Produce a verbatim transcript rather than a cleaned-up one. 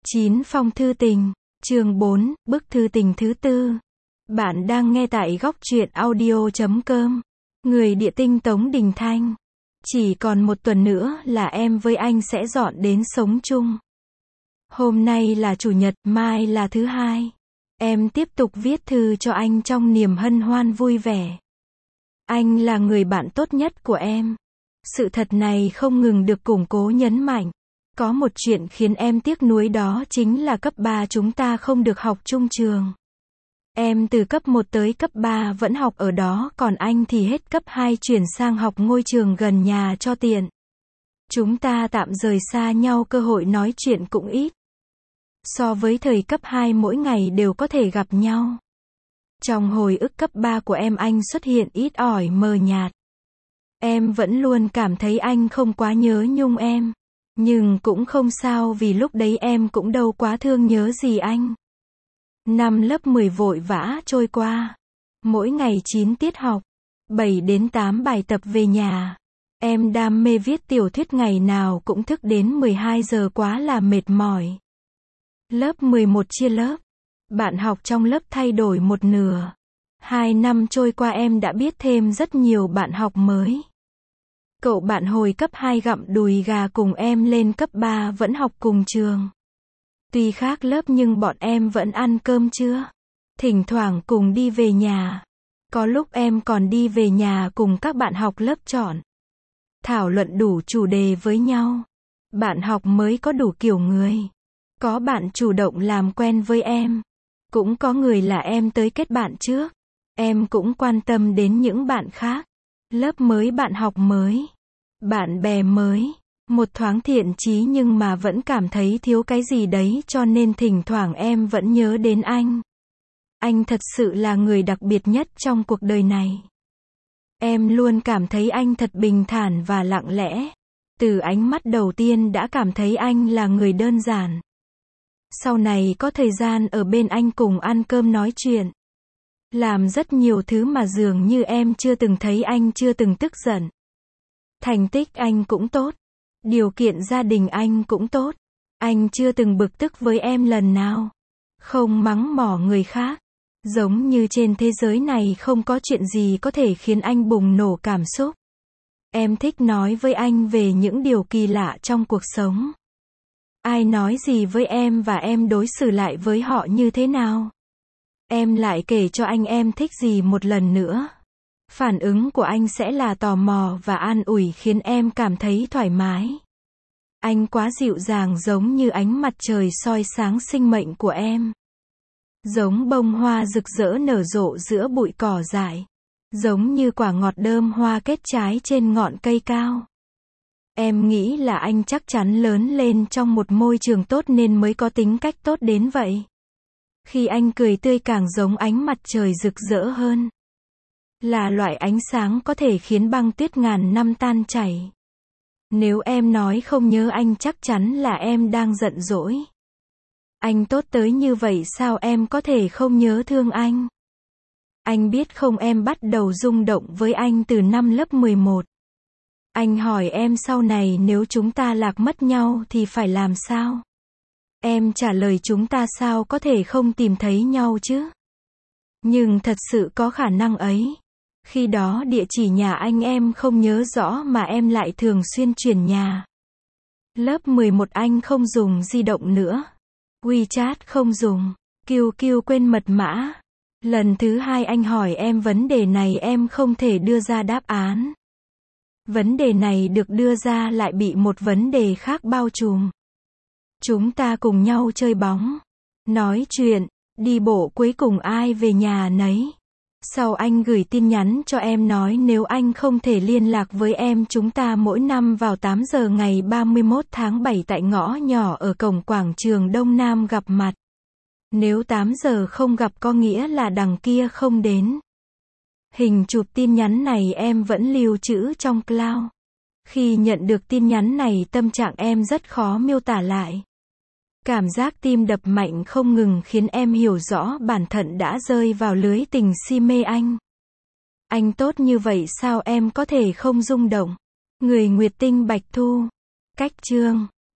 chín Phong thư tình, chương bốn, bức thư tình thứ tư. Bạn đang nghe tại góc truyện audio chấm com. Người địa tinh Tống Đình Thanh. Chỉ còn một tuần nữa là em với anh sẽ dọn đến sống chung. Hôm nay là chủ nhật, mai là thứ hai. Em tiếp tục viết thư cho anh trong niềm hân hoan vui vẻ. Anh là người bạn tốt nhất của em. Sự thật này không ngừng được củng cố nhấn mạnh. Có một chuyện khiến em tiếc nuối, đó chính là cấp ba chúng ta không được học chung trường. Em từ cấp một tới cấp ba vẫn học ở đó, còn anh thì hết cấp hai chuyển sang học ngôi trường gần nhà cho tiện. Chúng ta tạm rời xa nhau, cơ hội nói chuyện cũng ít. So với thời cấp hai mỗi ngày đều có thể gặp nhau. Trong hồi ức cấp ba của em, anh xuất hiện ít ỏi mờ nhạt. Em vẫn luôn cảm thấy anh không quá nhớ nhung em. Nhưng cũng không sao, vì lúc đấy em cũng đâu quá thương nhớ gì anh. Năm lớp mười vội vã trôi qua. Mỗi ngày chín tiết học, bảy đến tám bài tập về nhà. Em đam mê viết tiểu thuyết, ngày nào cũng thức đến mười hai giờ, quá là mệt mỏi. Lớp mười một chia lớp. Bạn học trong lớp thay đổi một nửa. Hai năm trôi qua em đã biết thêm rất nhiều bạn học mới. Cậu bạn hồi cấp hai gặm đùi gà cùng em lên cấp ba vẫn học cùng trường. Tuy khác lớp nhưng bọn em vẫn ăn cơm trưa. Thỉnh thoảng cùng đi về nhà. Có lúc em còn đi về nhà cùng các bạn học lớp chọn. Thảo luận đủ chủ đề với nhau. Bạn học mới có đủ kiểu người. Có bạn chủ động làm quen với em. Cũng có người là em tới kết bạn trước. Em cũng quan tâm đến những bạn khác. Lớp mới, bạn học mới, bạn bè mới. Một thoáng thiện chí nhưng mà vẫn cảm thấy thiếu cái gì đấy, cho nên thỉnh thoảng em vẫn nhớ đến anh. Anh thật sự là người đặc biệt nhất trong cuộc đời này. Em luôn cảm thấy anh thật bình thản và lặng lẽ. Từ ánh mắt đầu tiên đã cảm thấy anh là người đơn giản. Sau này có thời gian ở bên anh cùng ăn cơm nói chuyện. Làm rất nhiều thứ mà dường như em chưa từng thấy anh chưa từng tức giận. Thành tích anh cũng tốt. Điều kiện gia đình anh cũng tốt. Anh chưa từng bực tức với em lần nào. Không mắng mỏ người khác. Giống như trên thế giới này không có chuyện gì có thể khiến anh bùng nổ cảm xúc. Em thích nói với anh về những điều kỳ lạ trong cuộc sống. Ai nói gì với em và em đối xử lại với họ như thế nào. Em lại kể cho anh em thích gì một lần nữa. Phản ứng của anh sẽ là tò mò và an ủi, khiến em cảm thấy thoải mái. Anh quá dịu dàng, giống như ánh mặt trời soi sáng sinh mệnh của em. Giống bông hoa rực rỡ nở rộ giữa bụi cỏ dại. Giống như quả ngọt đơm hoa kết trái trên ngọn cây cao. Em nghĩ là anh chắc chắn lớn lên trong một môi trường tốt nên mới có tính cách tốt đến vậy. Khi anh cười tươi càng giống ánh mặt trời rực rỡ hơn. Là loại ánh sáng có thể khiến băng tuyết ngàn năm tan chảy. Nếu em nói không nhớ anh, chắc chắn là em đang giận dỗi. Anh tốt tới như vậy sao em có thể không nhớ thương anh? Anh biết không, em bắt đầu rung động với anh từ năm lớp mười một. Anh hỏi em sau này nếu chúng ta lạc mất nhau thì phải làm sao? Em trả lời chúng ta sao có thể không tìm thấy nhau chứ? Nhưng thật sự có khả năng ấy. Khi đó địa chỉ nhà anh em không nhớ rõ mà em lại thường xuyên chuyển nhà. Lớp mười một anh không dùng di động nữa. WeChat không dùng. quy quy quên mật mã. Lần thứ hai anh hỏi em vấn đề này, em không thể đưa ra đáp án. Vấn đề này được đưa ra lại bị một vấn đề khác bao trùm. Chúng ta cùng nhau chơi bóng, nói chuyện, đi bộ, cuối cùng ai về nhà nấy. Sau anh gửi tin nhắn cho em nói nếu anh không thể liên lạc với em, chúng ta mỗi năm vào tám giờ ngày ba mươi mốt tháng bảy tại ngõ nhỏ ở cổng quảng trường Đông Nam gặp mặt. Nếu tám giờ không gặp có nghĩa là đằng kia không đến. Hình chụp tin nhắn này em vẫn lưu trữ trong cloud. Khi nhận được tin nhắn này, tâm trạng em rất khó miêu tả lại. Cảm giác tim đập mạnh không ngừng khiến em hiểu rõ bản thân đã rơi vào lưới tình si mê anh. Anh tốt như vậy sao em có thể không rung động? Người Nguyệt Tinh Bạch Thu. Cách chương